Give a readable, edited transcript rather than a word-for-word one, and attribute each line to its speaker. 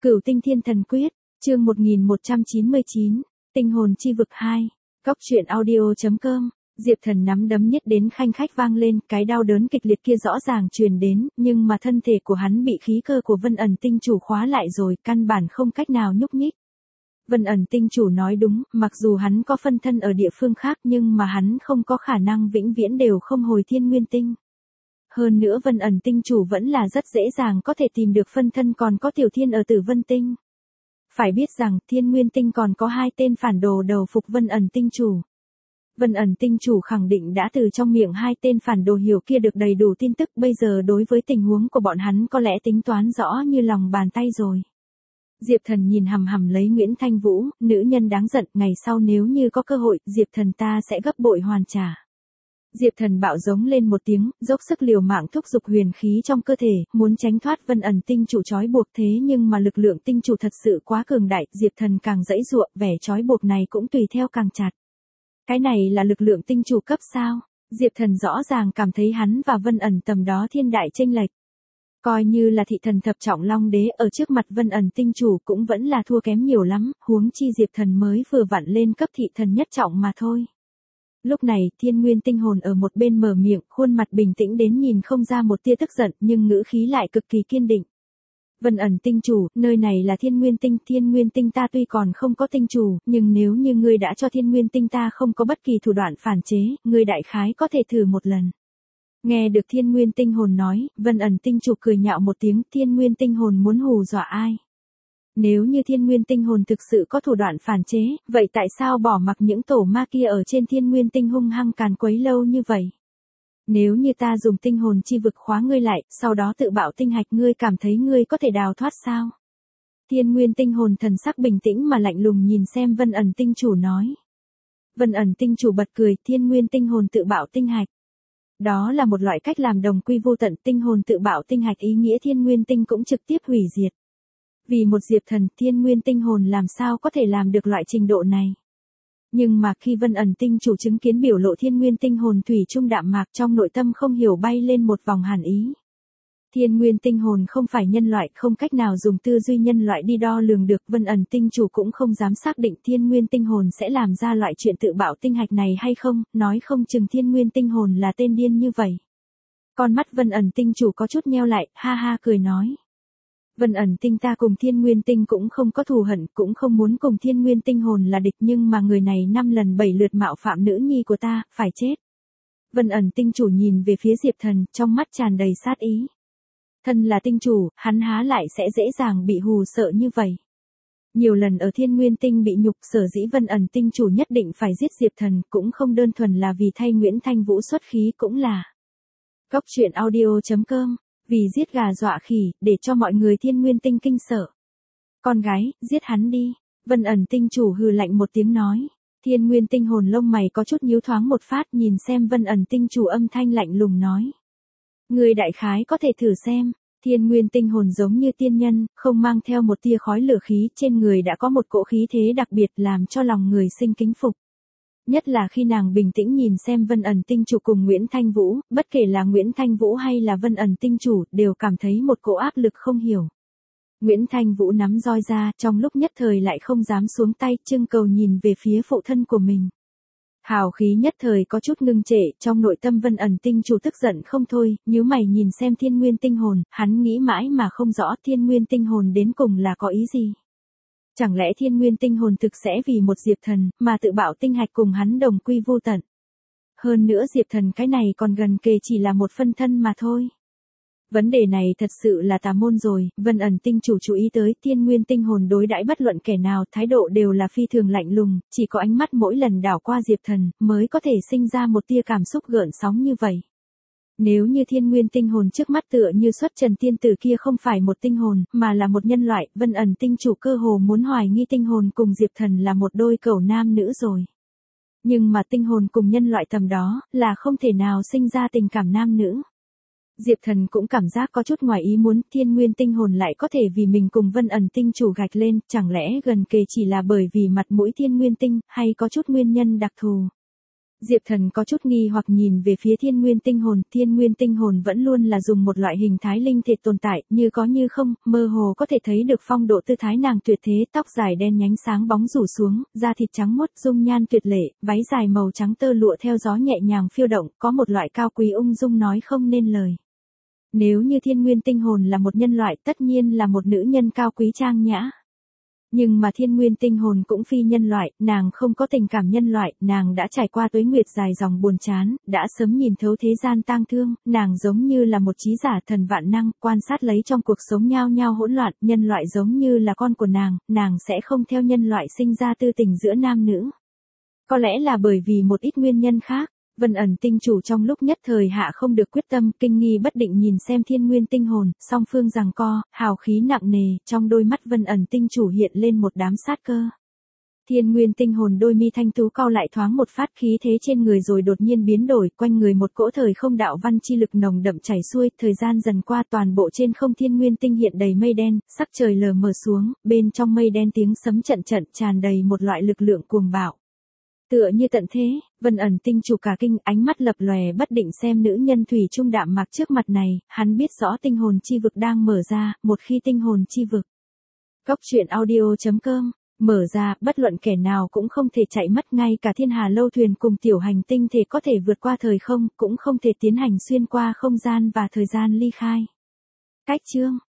Speaker 1: Cửu tinh thiên thần quyết, chương 1199, tinh hồn chi vực 2, Cóc truyện audio.com, Diệp Thần nắm đấm nhất đến khanh khách vang lên, cái đau đớn kịch liệt kia rõ ràng truyền đến, nhưng mà thân thể của hắn bị khí cơ của Vân ẩn tinh chủ khóa lại rồi, căn bản không cách nào nhúc nhích. Vân ẩn tinh chủ nói đúng, mặc dù hắn có phân thân ở địa phương khác nhưng mà hắn không có khả năng vĩnh viễn đều không hồi thiên nguyên tinh. Hơn nữa Vân ẩn tinh chủ vẫn là rất dễ dàng có thể tìm được phân thân còn có tiểu thiên ở Tử Vân tinh. Phải biết rằng thiên nguyên tinh còn có 2 tên phản đồ đầu phục Vân ẩn tinh chủ. Vân ẩn tinh chủ khẳng định đã từ trong miệng 2 tên phản đồ hiểu kia được đầy đủ tin tức, bây giờ đối với tình huống của bọn hắn có lẽ tính toán rõ như lòng bàn tay rồi. Diệp Thần nhìn hằm hằm lấy Nguyễn Thanh Vũ, nữ nhân đáng giận, ngày sau nếu như có cơ hội, Diệp Thần ta sẽ gấp bội hoàn trả. Diệp Thần bạo giống lên một tiếng, dốc sức liều mạng thúc giục huyền khí trong cơ thể, muốn tránh thoát Vân ẩn tinh chủ trói buộc, thế nhưng mà lực lượng tinh chủ thật sự quá cường đại, Diệp Thần càng giãy giụa, vẻ trói buộc này cũng tùy theo càng chặt. Cái này là lực lượng tinh chủ cấp sao? Diệp Thần rõ ràng cảm thấy hắn và Vân ẩn tầm đó thiên đại chênh lệch. Coi như là thị thần thập trọng long đế ở trước mặt Vân ẩn tinh chủ cũng vẫn là thua kém nhiều lắm, huống chi Diệp Thần mới vừa vặn lên cấp thị thần nhất trọng mà thôi. Lúc này, thiên nguyên tinh hồn ở một bên mở miệng, khuôn mặt bình tĩnh đến nhìn không ra một tia tức giận, nhưng ngữ khí lại cực kỳ kiên định. Vân ẩn tinh chủ, nơi này là thiên nguyên tinh ta tuy còn không có tinh chủ, nhưng nếu như ngươi đã cho thiên nguyên tinh ta không có bất kỳ thủ đoạn phản chế, ngươi đại khái có thể thử một lần. Nghe được thiên nguyên tinh hồn nói, Vân ẩn tinh chủ cười nhạo một tiếng, thiên nguyên tinh hồn muốn hù dọa ai? Nếu như thiên nguyên tinh hồn thực sự có thủ đoạn phản chế, vậy tại sao bỏ mặc những tổ ma kia ở trên thiên nguyên tinh hung hăng càn quấy lâu như vậy? Nếu như ta dùng tinh hồn chi vực khóa ngươi lại, sau đó tự bạo tinh hạch, ngươi cảm thấy ngươi có thể đào thoát sao? Thiên nguyên tinh hồn thần sắc bình tĩnh mà lạnh lùng nhìn xem Vân ẩn tinh chủ nói. Vân ẩn tinh chủ bật cười, thiên nguyên tinh hồn tự bạo tinh hạch. Đó là một loại cách làm đồng quy vô tận, tinh hồn tự bạo tinh hạch ý nghĩa thiên nguyên tinh cũng trực tiếp hủy diệt. Vì một Diệp Thần, thiên nguyên tinh hồn làm sao có thể làm được loại trình độ này. Nhưng mà khi Vân ẩn tinh chủ chứng kiến biểu lộ thiên nguyên tinh hồn thủy chung đạm mạc, trong nội tâm không hiểu bay lên một vòng hàn ý. Thiên nguyên tinh hồn không phải nhân loại, không cách nào dùng tư duy nhân loại đi đo lường được, Vân ẩn tinh chủ cũng không dám xác định thiên nguyên tinh hồn sẽ làm ra loại chuyện tự bạo tinh hạch này hay không, nói không chừng thiên nguyên tinh hồn là tên điên như vậy. Con mắt Vân ẩn tinh chủ có chút nheo lại, ha ha cười nói. Vân ẩn tinh ta cùng thiên nguyên tinh cũng không có thù hận, cũng không muốn cùng thiên nguyên tinh hồn là địch, nhưng mà người này 5 lần 7 lượt mạo phạm nữ nhi của ta, phải chết. Vân ẩn tinh chủ nhìn về phía Diệp Thần, trong mắt tràn đầy sát ý. Thân là tinh chủ, hắn há lại sẽ dễ dàng bị hù sợ như vậy. Nhiều lần ở thiên nguyên tinh bị nhục, sở dĩ Vân ẩn tinh chủ nhất định phải giết Diệp Thần, cũng không đơn thuần là vì thay Nguyễn Thanh Vũ xuất khí, cũng là Cóc truyện audio.com, vì giết gà dọa khỉ, để cho mọi người thiên nguyên tinh kinh sợ. Con gái, giết hắn đi. Vân ẩn tinh chủ hừ lạnh một tiếng nói. Thiên nguyên tinh hồn lông mày có chút nhíu thoáng một phát, nhìn xem Vân ẩn tinh chủ âm thanh lạnh lùng nói. Người đại khái có thể thử xem. Thiên nguyên tinh hồn giống như tiên nhân, không mang theo một tia khói lửa khí, trên người đã có một cỗ khí thế đặc biệt làm cho lòng người sinh kính phục. Nhất là khi nàng bình tĩnh nhìn xem Vân ẩn tinh chủ cùng Nguyễn Thanh Vũ, bất kể là Nguyễn Thanh Vũ hay là Vân ẩn tinh chủ, đều cảm thấy một cỗ áp lực không hiểu. Nguyễn Thanh Vũ nắm roi ra, trong lúc nhất thời lại không dám xuống tay, trưng cầu nhìn về phía phụ thân của mình. Hào khí nhất thời có chút ngưng trệ, trong nội tâm Vân ẩn tinh chủ tức giận không thôi, nhíu mày nhìn xem thiên nguyên tinh hồn, hắn nghĩ mãi mà không rõ thiên nguyên tinh hồn đến cùng là có ý gì. Chẳng lẽ thiên nguyên tinh hồn thực sẽ vì một Diệp Thần, mà tự bạo tinh hạch cùng hắn đồng quy vô tận. Hơn nữa Diệp Thần cái này còn gần kề chỉ là một phân thân mà thôi. Vấn đề này thật sự là tà môn rồi, Vân ẩn tinh chủ chú ý tới thiên nguyên tinh hồn đối đãi bất luận kẻ nào, thái độ đều là phi thường lạnh lùng, chỉ có ánh mắt mỗi lần đảo qua Diệp Thần, mới có thể sinh ra một tia cảm xúc gợn sóng như vậy. Nếu như thiên nguyên tinh hồn trước mắt tựa như xuất trần tiên tử kia không phải một tinh hồn, mà là một nhân loại, Vân ẩn tinh chủ cơ hồ muốn hoài nghi tinh hồn cùng Diệp Thần là một đôi cẩu nam nữ rồi. Nhưng mà tinh hồn cùng nhân loại tầm đó, là không thể nào sinh ra tình cảm nam nữ. Diệp Thần cũng cảm giác có chút ngoài ý muốn, thiên nguyên tinh hồn lại có thể vì mình cùng Vân ẩn tinh chủ gạch lên, chẳng lẽ gần kề chỉ là bởi vì mặt mũi thiên nguyên tinh, hay có chút nguyên nhân đặc thù. Diệp Thần có chút nghi hoặc nhìn về phía thiên nguyên tinh hồn vẫn luôn là dùng một loại hình thái linh thể tồn tại, như có như không, mơ hồ có thể thấy được phong độ tư thái nàng tuyệt thế, tóc dài đen nhánh sáng bóng rủ xuống, da thịt trắng muốt, dung nhan tuyệt lệ, váy dài màu trắng tơ lụa theo gió nhẹ nhàng phiêu động, có một loại cao quý ung dung nói không nên lời. Nếu như thiên nguyên tinh hồn là một nhân loại, tất nhiên là một nữ nhân cao quý trang nhã. Nhưng mà thiên nguyên tinh hồn cũng phi nhân loại, nàng không có tình cảm nhân loại, nàng đã trải qua tuế nguyệt dài dòng buồn chán, đã sớm nhìn thấu thế gian tang thương, nàng giống như là một trí giả thần vạn năng, quan sát lấy trong cuộc sống nhao nhao hỗn loạn, nhân loại giống như là con của nàng sẽ không theo nhân loại sinh ra tư tình giữa nam nữ. Có lẽ là bởi vì một ít nguyên nhân khác. Vân ẩn tinh chủ trong lúc nhất thời hạ không được quyết tâm, kinh nghi bất định nhìn xem thiên nguyên tinh hồn, song phương giằng co, hào khí nặng nề, trong đôi mắt vân ẩn tinh chủ hiện lên một đám sát cơ. Thiên nguyên tinh hồn đôi mi thanh tú cau lại thoáng một phát, khí thế trên người rồi đột nhiên biến đổi, quanh người một cỗ thời không đạo văn chi lực nồng đậm chảy xuôi, thời gian dần qua toàn bộ trên không thiên nguyên tinh hiện đầy mây đen, sắc trời lờ mờ xuống, bên trong mây đen tiếng sấm trận tràn đầy một loại lực lượng cuồng bạo. Tựa như tận thế, vân ẩn tinh chủ cả kinh, ánh mắt lập lòe bất định xem nữ nhân thủy trung đạm mạc trước mặt này, hắn biết rõ tinh hồn chi vực đang mở ra, một khi tinh hồn chi vực. Góc truyện audio.com, mở ra, bất luận kẻ nào cũng không thể chạy mất, ngay cả thiên hà lâu thuyền cùng tiểu hành tinh thể có thể vượt qua thời không, cũng không thể tiến hành xuyên qua không gian và thời gian ly khai. Cách chương